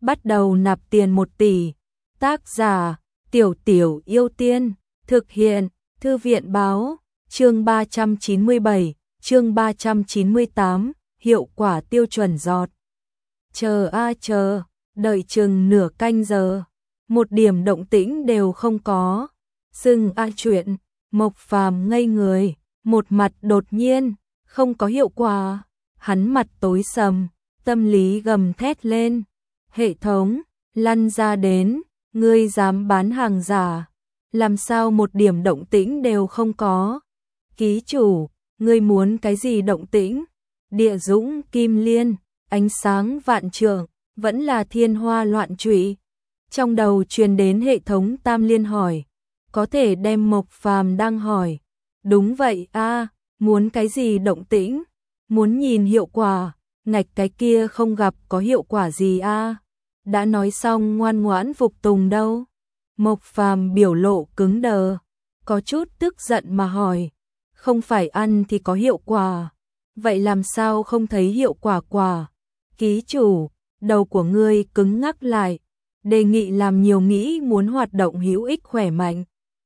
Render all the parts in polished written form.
bắt đầu nạp tiền 1 tỷ. Tác giả: Tiểu Tiểu Yêu Tiên. Thực hiện: Thư viện báo. Chương 397, chương 398, hiệu quả tiêu chuẩn giọt. Chờ a chờ, đợi chừng nửa canh giờ, một điểm động tĩnh đều không có. Dừng a chuyện, Mộc Phàm ngây người, một mặt đột nhiên, không có hiệu quả. Hắn mặt tối sầm, tâm lý gầm thét lên. Hệ thống, lăn ra đến, ngươi dám bán hàng giả, làm sao một điểm động tĩnh đều không có. Ký chủ, ngươi muốn cái gì động tĩnh? Địa dũng kim liên, ánh sáng vạn trượng, vẫn là thiên hoa loạn trụy. Trong đầu truyền đến hệ thống Tam Liên hỏi, có thể đem Mộc Phàm đang hỏi. Đúng vậy a, muốn cái gì động tĩnh? Muốn nhìn hiệu quả, ngạch cái kia không gặp có hiệu quả gì a. Đã nói xong ngoan ngoãn phục tùng đâu. Mộc Phàm biểu lộ cứng đờ, có chút tức giận mà hỏi, không phải ăn thì có hiệu quả, vậy làm sao không thấy hiệu quả quả? Ký chủ, đầu của ngươi cứng ngắc lại, đề nghị làm nhiều nghĩ muốn hoạt động hữu ích khỏe mạnh.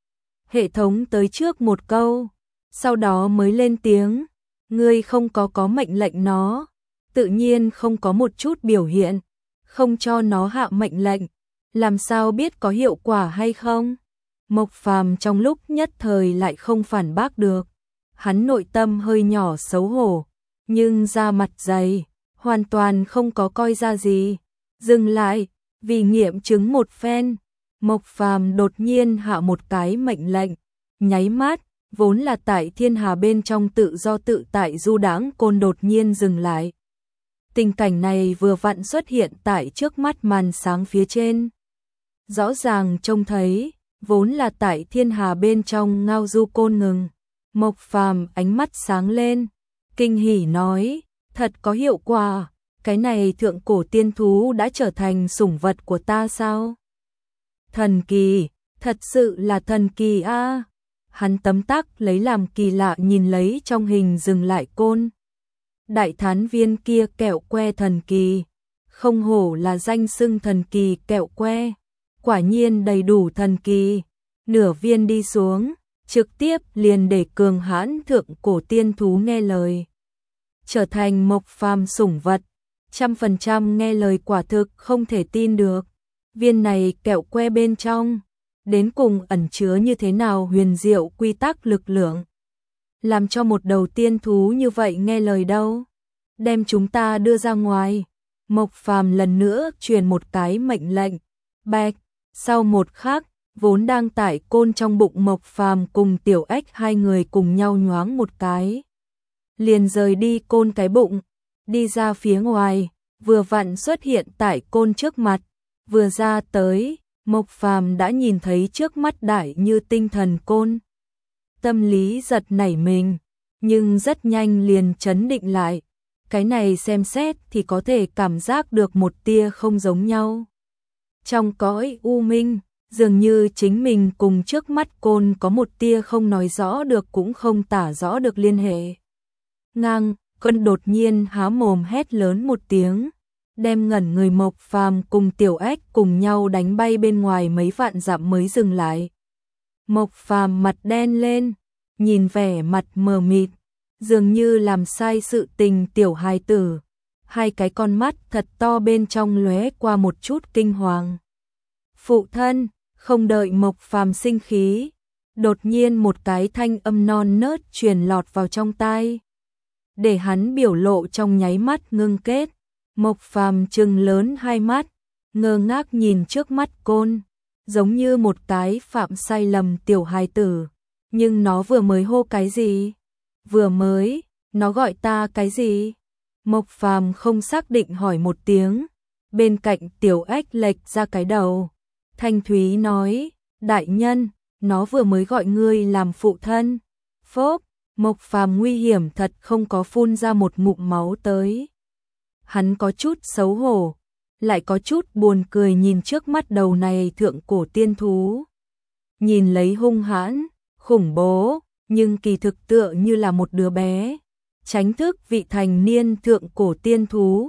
Hệ thống tới trước một câu, sau đó mới lên tiếng, ngươi không có mệnh lệnh nó, tự nhiên không có một chút biểu hiện, không cho nó hạ mệnh lệnh, làm sao biết có hiệu quả hay không? Mộc Phàm trong lúc nhất thời lại không phản bác được, hắn nội tâm hơi nhỏ xấu hổ, nhưng da mặt dày, hoàn toàn không có coi ra gì. Dừng lại, vì nghiệm chứng một phen, Mộc Phàm đột nhiên hạ một cái mệnh lệnh, nháy mắt, vốn là tại thiên hà bên trong tự do tự tại du đãng côn đột nhiên dừng lại. Tình cảnh này vừa vặn xuất hiện tại trước mắt màn sáng phía trên. Rõ ràng trông thấy, vốn là tại thiên hà bên trong ngao du côn ngừng. Mộc Phàm ánh mắt sáng lên, kinh hỉ nói, thật có hiệu quả, cái này thượng cổ tiên thú đã trở thành sủng vật của ta sao? Thần kỳ, thật sự là thần kỳ a. Hắn tấm tắc lấy làm kỳ lạ nhìn lấy trong hình dừng lại côn. Đại thán viên kia kẹo que thần kỳ, không hổ là danh xưng thần kỳ kẹo que, quả nhiên đầy đủ thần kỳ, nửa viên đi xuống, trực tiếp liền để cường hãn thượng cổ tiên thú nghe lời. Trở thành Mộc Phàm sủng vật, 100% nghe lời quả thực không thể tin được. Viên này kẹo que bên trong, đến cùng ẩn chứa như thế nào huyền diệu quy tắc lực lượng. Làm cho một đầu tiên thú như vậy nghe lời đâu. Đem chúng ta đưa ra ngoài. Mộc Phàm lần nữa truyền một cái mệnh lệnh. Bạch, sau một khắc, vốn đang tải côn trong bụng Mộc Phàm cùng Tiểu Ếch hai người cùng nhau nhoáng một cái. Liền rời đi côn cái bụng, đi ra phía ngoài, vừa vặn xuất hiện tại côn trước mặt. Vừa ra tới, Mộc Phàm đã nhìn thấy trước mắt đại như tinh thần côn. Tâm lý giật nảy mình, nhưng rất nhanh liền trấn định lại. Cái này xem xét thì có thể cảm giác được một tia không giống nhau. Trong cõi u minh, dường như chính mình cùng trước mắt côn có một tia không nói rõ được cũng không tả rõ được liên hệ. Ngang, côn đột nhiên há mồm hét lớn một tiếng, đem ngẩn người Mộc Phàm cùng Tiểu Ếch cùng nhau đánh bay bên ngoài mấy vạn dặm mới dừng lại. Mộc Phàm mặt đen lên, nhìn vẻ mặt mờ mịt, dường như làm sai sự tình tiểu hài tử, hai cái con mắt thật to bên trong lóe qua một chút kinh hoàng. Phụ thân, không đợi Mộc Phàm sinh khí, đột nhiên một cái thanh âm non nớt truyền lọt vào trong tai, để hắn biểu lộ trong nháy mắt ngưng kết. Mộc Phàm trừng lớn hai mắt, ngơ ngác nhìn trước mắt côn, giống như một cái phạm sai lầm tiểu hài tử. Nhưng nó vừa mới hô cái gì? Vừa mới, nó gọi ta cái gì? Mộc Phàm không xác định hỏi một tiếng, bên cạnh Tiểu Ếch lệch ra cái đầu. Thanh thúy nói, đại nhân, nó vừa mới gọi ngươi làm phụ thân. Phốc, Mộc Phàm nguy hiểm thật không có phun ra một ngụm máu tới. Hắn có chút xấu hổ, lại có chút buồn cười nhìn trước mắt đầu này thượng cổ tiên thú. Nhìn lấy hung hãn, khủng bố, nhưng kỳ thực tựa như là một đứa bé. Tránh thức vị thành niên thượng cổ tiên thú,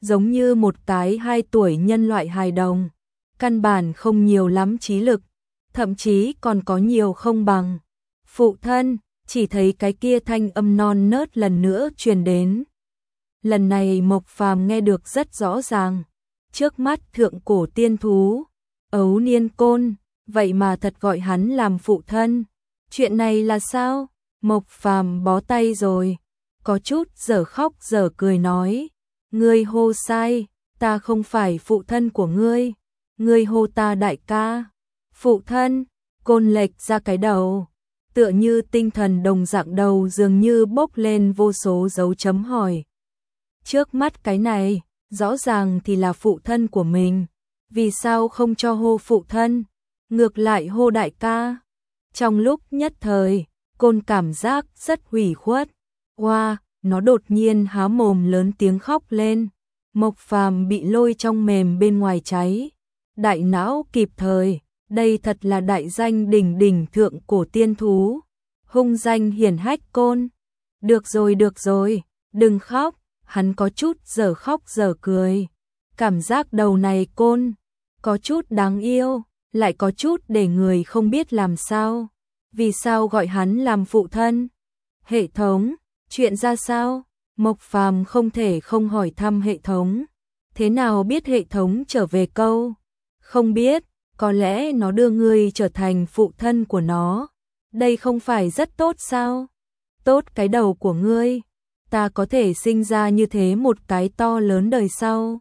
giống như một cái 2 tuổi nhân loại hài đồng, căn bản không nhiều lắm trí lực, thậm chí còn có nhiều không bằng. Phụ thân, chỉ thấy cái kia thanh âm non nớt lần nữa truyền đến. Lần này Mộc Phàm nghe được rất rõ ràng, trước mắt thượng cổ tiên thú, Ấu Niên Côn, vậy mà thật gọi hắn làm phụ thân. Chuyện này là sao? Mộc Phàm bó tay rồi, có chút dở khóc dở cười nói, ngươi hô sai, ta không phải phụ thân của ngươi, ngươi hô ta đại ca. Phụ thân, Côn lệch ra cái đầu, tựa như tinh thần đồng dạng đầu dường như bốc lên vô số dấu chấm hỏi. Trước mắt cái này, rõ ràng thì là phụ thân của mình, vì sao không cho hô phụ thân, ngược lại hô đại ca? Trong lúc nhất thời, Côn cảm giác rất hủy khuất. Wow, nó đột nhiên há mồm lớn tiếng khóc lên. Mộc Phàm bị lôi trong mềm bên ngoài cháy. Đại não kịp thời, đây thật là đại danh đỉnh đỉnh thượng cổ tiên thú. Hung danh hiển hách Côn. Được rồi, đừng khóc. Hắn có chút giờ khóc giờ cười. Cảm giác đầu này Côn có chút đáng yêu, lại có chút để người không biết làm sao. Vì sao gọi hắn làm phụ thân? Hệ thống, chuyện ra sao? Mộc Phàm không thể không hỏi thăm hệ thống. Thế nào biết hệ thống trở về câu? Không biết, có lẽ nó đưa ngươi trở thành phụ thân của nó. Đây không phải rất tốt sao? Tốt cái đầu của ngươi. Ta có thể sinh ra như thế một cái to lớn đời sau.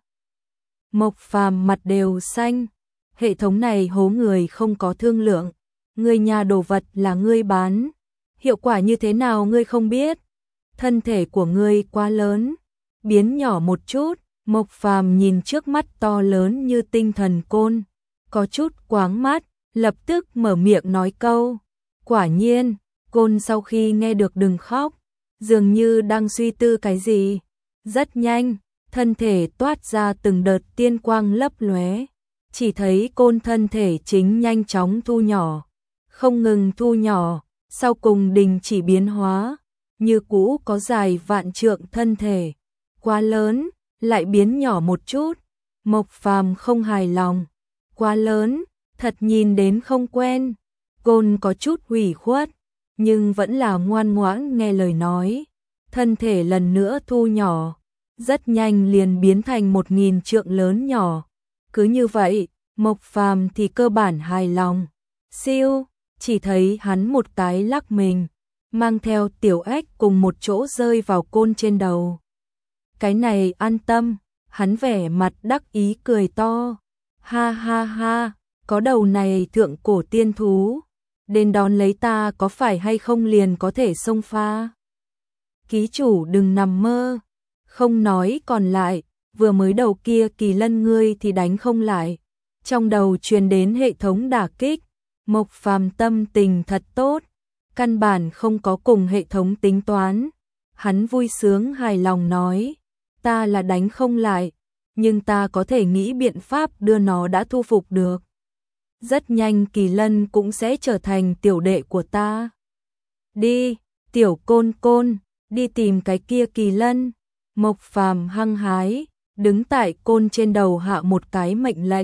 Mộc Phàm mặt đều xanh. Hệ thống này hố người không có thương lượng. Ngươi nhà đồ vật là ngươi bán. Hiệu quả như thế nào ngươi không biết. Thân thể của ngươi quá lớn. Biến nhỏ một chút. Mộc Phàm nhìn trước mắt to lớn như tinh thần Côn. Có chút quáng mắt. Lập tức mở miệng nói câu. Quả nhiên, Côn sau khi nghe được đừng khóc. Dường như đang suy tư cái gì. Rất nhanh, thân thể toát ra từng đợt tiên quang lấp lóe. Chỉ thấy Côn thân thể chính nhanh chóng thu nhỏ. Không ngừng thu nhỏ, sau cùng đình chỉ biến hóa. Như cũ có dài vạn trượng thân thể. Quá lớn, lại biến nhỏ một chút. Mộc Phàm không hài lòng. Quá lớn, thật nhìn đến không quen. Côn có chút hủy khuất, nhưng vẫn là ngoan ngoãn nghe lời nói. Thân thể lần nữa thu nhỏ, rất nhanh liền biến thành 1000 trượng lớn nhỏ. Cứ như vậy, Mộc Phàm thì cơ bản hài lòng. Siêu, chỉ thấy hắn một cái lắc mình, mang theo tiểu ếch cùng một chỗ rơi vào Côn trên đầu. Cái này an tâm, hắn vẻ mặt đắc ý cười to. Ha ha ha, có đầu này thượng cổ tiên thú. Đến đón lấy ta có phải hay không liền có thể xông pha. Ký chủ đừng nằm mơ. Không nói còn lại, vừa mới đầu kia Kỳ Lân ngươi thì đánh không lại. Trong đầu truyền đến hệ thống đả kích. Mộc Phàm tâm tình thật tốt. Căn bản không có cùng hệ thống tính toán. Hắn vui sướng hài lòng nói. Ta là đánh không lại, nhưng ta có thể nghĩ biện pháp đưa nó đã thu phục được. Rất nhanh Kỳ Lân cũng sẽ trở thành tiểu đệ của ta. Đi, tiểu Côn, đi tìm cái kia Kỳ Lân. Mộc Phàm hăng hái, đứng tại Côn trên đầu hạ một cái mệnh lệnh.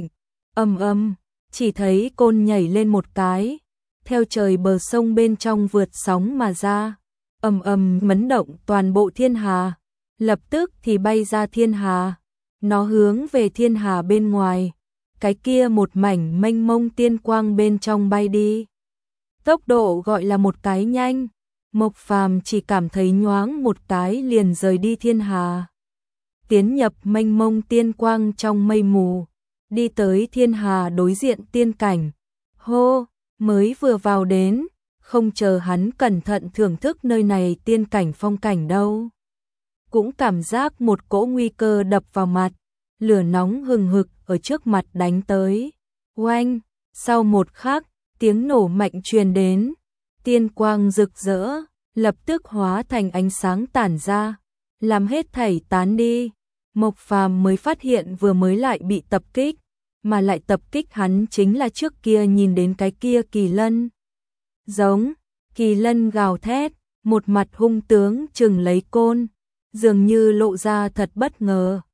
Chỉ thấy Côn nhảy lên một cái, theo trời bờ sông bên trong vượt sóng mà ra. Mấn động toàn bộ thiên hà, lập tức thì bay ra thiên hà. Nó hướng về thiên hà bên ngoài. Cái kia một mảnh mênh mông tiên quang bên trong bay đi. Tốc độ gọi là một cái nhanh. Mộc Phàm chỉ cảm thấy nhoáng một cái liền rời đi thiên hà. Tiến nhập mênh mông tiên quang trong mây mù. Đi tới thiên hà đối diện tiên cảnh. Hô, mới vừa vào đến. Không chờ hắn cẩn thận thưởng thức nơi này tiên cảnh phong cảnh đâu. Cũng cảm giác một cỗ nguy cơ đập vào mặt. Lửa nóng hừng hực ở trước mặt đánh tới. Oanh, sau một khắc, tiếng nổ mạnh truyền đến. Tiên quang rực rỡ, lập tức hóa thành ánh sáng tản ra, làm hết thảy tán đi. Mộc Phàm mới phát hiện vừa mới lại bị tập kích, mà lại tập kích hắn chính là trước kia nhìn đến cái kia Kỳ Lân. Giống, Kỳ Lân gào thét, một mặt hung tướng chừng lấy Côn, dường như lộ ra thật bất ngờ.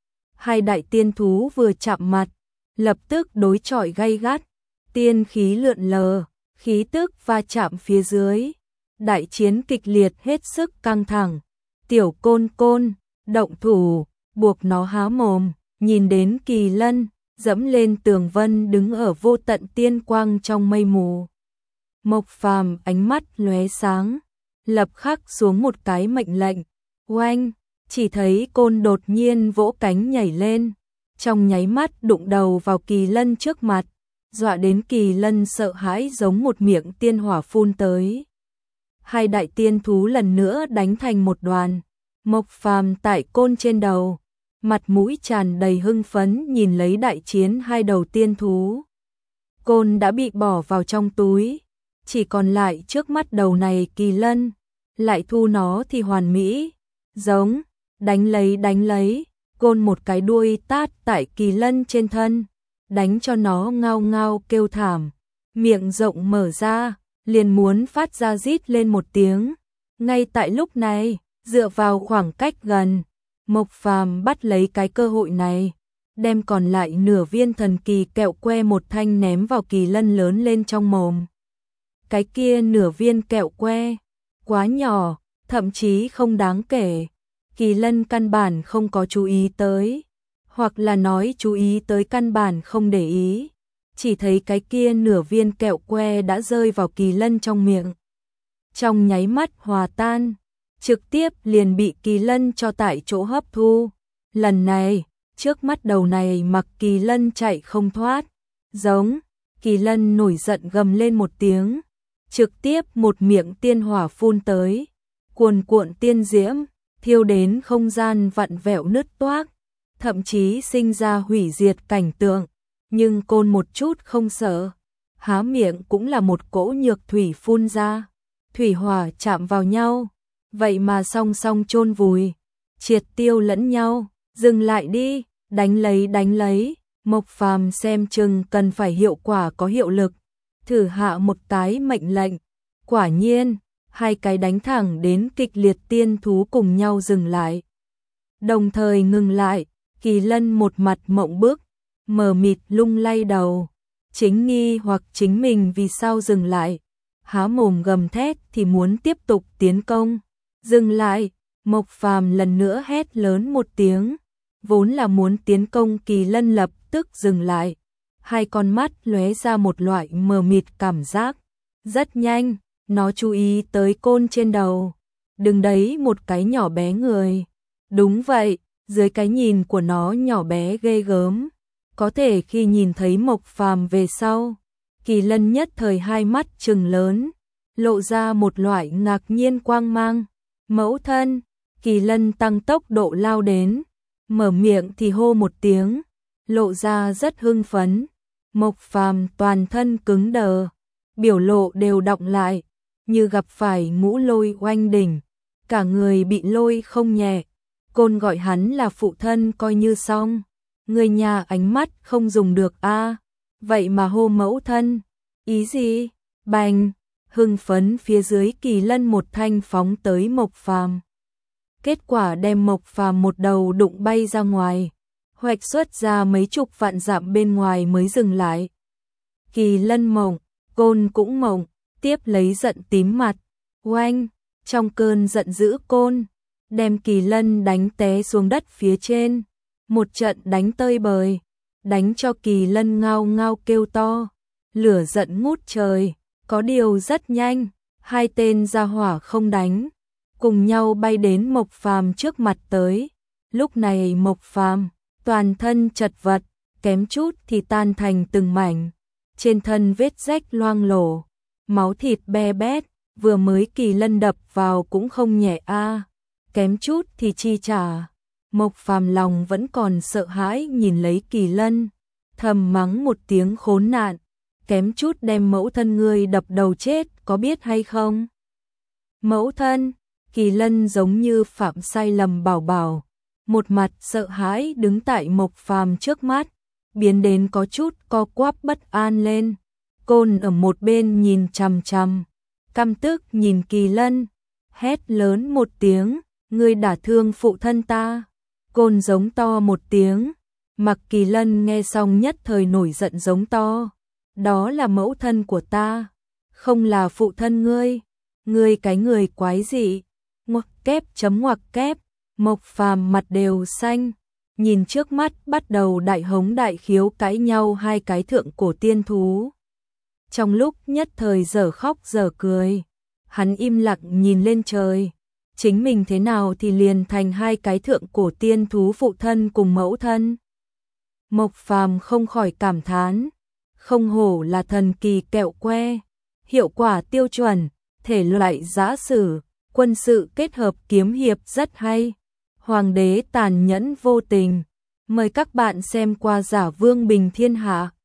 Hai đại tiên thú vừa chạm mặt, lập tức đối chọi gay gắt, tiên khí lượn lờ, khí tức va chạm phía dưới. Đại chiến kịch liệt hết sức căng thẳng. Tiểu Côn Côn động thủ, buộc nó há mồm, nhìn đến Kỳ Lân dẫm lên tường vân đứng ở vô tận tiên quang trong mây mù. Mộc Phàm ánh mắt lóe sáng, lập khắc xuống một cái mệnh lệnh. Oanh, chỉ thấy côn đột nhiên vỗ cánh nhảy lên, trong nháy mắt đụng đầu vào Kỳ Lân trước mặt, dọa đến Kỳ Lân sợ hãi giống một miệng tiên hỏa phun tới. Hai đại tiên thú lần nữa đánh thành một đoàn. Mộc Phàm tại côn trên đầu, mặt mũi tràn đầy hưng phấn nhìn lấy đại chiến hai đầu tiên thú. Côn đã bị bỏ vào trong túi, chỉ còn lại trước mắt đầu này Kỳ Lân, lại thu nó thì hoàn mỹ. Giống, đánh lấy, côn một cái đuôi tát tại Kỳ Lân trên thân, đánh cho nó ngao ngao kêu thảm, miệng rộng mở ra, liền muốn phát ra rít lên một tiếng. Ngay tại lúc này, dựa vào khoảng cách gần, Mộc Phàm bắt lấy cái cơ hội này, đem còn lại nửa viên thần kỳ kẹo que một thanh ném vào Kỳ Lân lớn lên trong mồm. Cái kia nửa viên kẹo que, quá nhỏ, thậm chí không đáng kể. Kỳ Lân căn bản không có chú ý tới, hoặc là nói chú ý tới căn bản không để ý. Chỉ thấy cái kia nửa viên kẹo que đã rơi vào Kỳ Lân trong miệng. Trong nháy mắt hòa tan, trực tiếp liền bị Kỳ Lân cho tại chỗ hấp thu. Lần này, trước mắt đầu này mặc Kỳ Lân chạy không thoát. Giống, Kỳ Lân nổi giận gầm lên một tiếng, trực tiếp một miệng tiên hỏa phun tới, cuồn cuộn tiên diễm, thiêu đến không gian vặn vẹo nứt toác, thậm chí sinh ra hủy diệt cảnh tượng. Nhưng côn một chút không sợ, há miệng cũng là một cỗ nhược thủy phun ra, thủy hỏa chạm vào nhau, vậy mà song song chôn vùi, triệt tiêu lẫn nhau. Dừng lại đi, đánh lấy, Mộc Phàm xem chừng cần phải hiệu quả có hiệu lực, thử hạ một cái mệnh lệnh. Quả nhiên, hai cái đánh thẳng đến kịch liệt tiên thú cùng nhau dừng lại. Đồng thời ngừng lại, Kỳ Lân một mặt mộng bức, mờ mịt lung lay đầu, chính nghi hoặc chính mình vì sao dừng lại, há mồm gầm thét thì muốn tiếp tục tiến công. Dừng lại, Mộc Phàm lần nữa hét lớn một tiếng, vốn là muốn tiến công Kỳ Lân lập tức dừng lại, hai con mắt lóe ra một loại mờ mịt cảm giác. Rất nhanh, nó chú ý tới côn trên đầu, đứng đấy một cái nhỏ bé người. Đúng vậy, dưới cái nhìn của nó nhỏ bé ghê gớm. Có thể khi nhìn thấy Mộc Phàm về sau, Kỳ Lân nhất thời hai mắt trừng lớn, lộ ra một loại ngạc nhiên quang mang. Mẫu thân, Kỳ Lân tăng tốc độ lao đến, mở miệng thì hô một tiếng, lộ ra rất hưng phấn. Mộc Phàm toàn thân cứng đờ, biểu lộ đều đọng lại, như gặp phải ngũ lôi oanh đỉnh, cả người bị lôi không nhẹ. Côn gọi hắn là phụ thân coi như xong, người nhà ánh mắt không dùng được a, vậy mà hô mẫu thân, ý gì? Bành, hưng phấn phía dưới Kỳ Lân một thanh phóng tới Mộc Phàm. Kết quả đem Mộc Phàm một đầu đụng bay ra ngoài, hoạch xuất ra mấy chục vạn dặm bên ngoài mới dừng lại. Kỳ Lân mộng, Côn cũng mộng, tiếp lấy giận tím mặt. Oanh, trong cơn giận dữ Côn đem Kỳ Lân đánh té xuống đất phía trên, một trận đánh tơi bời, đánh cho Kỳ Lân ngao ngao kêu to, lửa giận ngút trời. Có điều rất nhanh, hai tên gia hỏa không đánh, cùng nhau bay đến Mộc Phàm trước mặt tới. Lúc này Mộc Phàm toàn thân chật vật, kém chút thì tan thành từng mảnh, trên thân vết rách loang lổ, máu thịt be bét, vừa mới Kỳ Lân đập vào cũng không nhẹ a, kém chút thì chi trả. Mộc Phàm lòng vẫn còn sợ hãi nhìn lấy Kỳ Lân, thầm mắng một tiếng khốn nạn, kém chút đem mẫu thân ngươi đập đầu chết, có biết hay không? Mẫu thân, Kỳ Lân giống như phạm sai lầm bảo bảo, một mặt sợ hãi đứng tại Mộc Phàm trước mắt, biến đến có chút co quắp bất an lên. Côn ở một bên nhìn chằm chằm, căm tức nhìn Kỳ Lân, hét lớn một tiếng, ngươi đả thương phụ thân ta. Côn giống to một tiếng, Mặc Kỳ Lân nghe xong nhất thời nổi giận giống to. Đó là mẫu thân của ta, không là phụ thân ngươi. Ngươi cái người quái dị. Ngoặc kép chấm ngoặc kép, Mộc Phàm mặt đều xanh. Nhìn trước mắt bắt đầu đại hống đại khiếu cãi nhau hai cái thượng cổ tiên thú. Trong lúc nhất thời dở khóc dở cười, hắn im lặng nhìn lên trời. Chính mình thế nào thì liền thành hai cái thượng cổ tiên thú phụ thân cùng mẫu thân. Mộc Phàm không khỏi cảm thán, không hổ là thần kỳ kẹo que, hiệu quả tiêu chuẩn, thể loại giã sử, quân sự kết hợp kiếm hiệp rất hay. Hoàng đế tàn nhẫn vô tình. Mời các bạn xem qua Giả Vương Bình Thiên Hạ.